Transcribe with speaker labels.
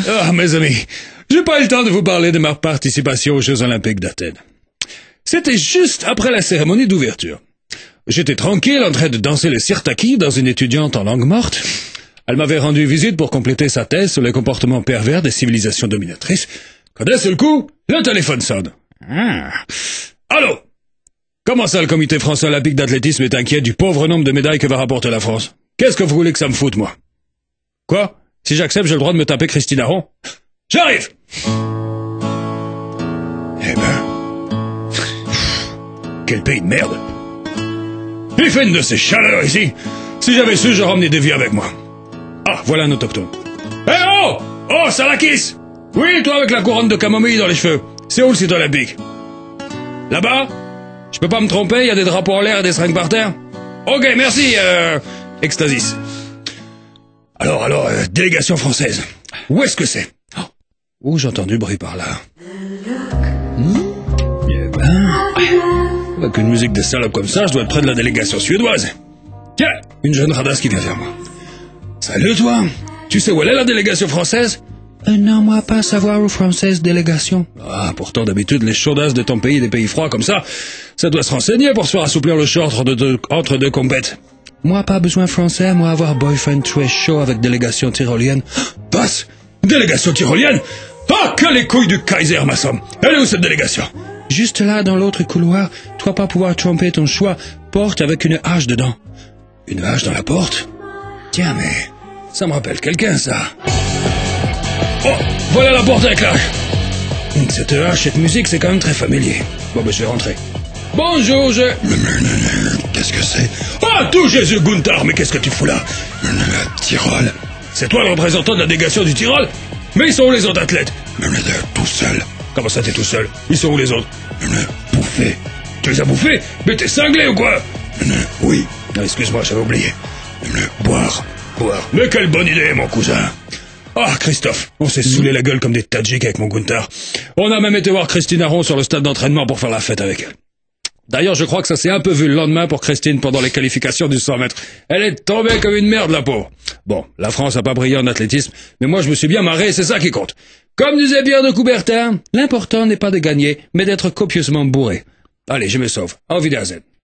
Speaker 1: Ah, mes amis, j'ai pas eu le temps de vous parler de ma participation aux Jeux Olympiques d'Athènes. C'était juste après la cérémonie d'ouverture. J'étais tranquille en train de danser le sirtaki dans une étudiante en langue morte. Elle m'avait rendu visite pour compléter sa thèse sur les comportements pervers des civilisations dominatrices. Quand d'un seul coup, le téléphone sonne. Allô? Comment ça, le comité français olympique d'athlétisme est inquiet du pauvre nombre de médailles que va rapporter la France? Qu'est-ce que vous voulez que ça me foute, moi? Quoi? Si j'accepte, j'ai le droit de me taper Christine Aron? J'arrive! Eh ben... Quel pays de merde! Il fait une de ces chaleurs ici! Si j'avais su, j'aurais emmené des vies avec moi. Ah, voilà un autochtone. Eh oh! Oh, Salakis! Oui, toi avec la couronne de camomille dans les cheveux. C'est où le site olympique? Là-bas? Je peux pas me tromper, il y a des drapeaux en l'air et des seringues par terre? Ok, merci, Extasis. Alors, délégation française. Où est-ce que c'est? Oh, j'ai entendu bruit par là. Eh ben... Avec une musique de salope comme ça, je dois être près de la délégation suédoise. Tiens, une jeune radasse qui vient vers moi. Salut, toi. Tu sais où elle est, la délégation française? Non, moi, pas savoir où française délégation. Ah, pourtant, d'habitude, les chaudasses de ton pays, des pays froids comme ça doit se renseigner pour se faire assouplir le chaud entre deux compètes. Moi, pas besoin français, moi, avoir boyfriend très chaud avec délégation tyrolienne. Passe! Délégation tyrolienne? Ah, que les couilles du Kaiser, ma somme! Elle est où, cette délégation? Juste là, dans l'autre couloir, tu vas pas pouvoir tromper ton choix, porte avec une hache dedans. Une hache dans la porte? Tiens, mais ça me rappelle quelqu'un, ça. Oh, voilà la porte avec l'âge. Cette hache, cette musique, c'est quand même très familier. Bon, ben, je vais rentrer. Bonjour, Qu'est-ce que c'est? Oh, tout Jésus, Gunther, mais qu'est-ce que tu fous là? Tyrol. C'est toi le représentant de la délégation du Tyrol? Mais ils sont où les autres athlètes? Tout seul. Comment ça, t'es tout seul? Ils sont où les autres? Bouffés. Tu les as bouffés? Mais t'es cinglé ou quoi? Oui. Non, excuse-moi, j'avais oublié. Boire. Mais quelle bonne idée, mon cousin. Ah, Christophe, on s'est saoulé la gueule comme des Tadjiks avec mon Gunther. On a même été voir Christine Aron sur le stade d'entraînement pour faire la fête avec elle. D'ailleurs, je crois que ça s'est un peu vu le lendemain pour Christine pendant les qualifications du 100 mètres. Elle est tombée comme une merde, la pauvre. Bon, la France a pas brillé en athlétisme, mais moi je me suis bien marré, c'est ça qui compte. Comme disait Pierre de Coubertin, l'important n'est pas de gagner, mais d'être copieusement bourré. Allez, je me sauve. Auf Wiedersehen.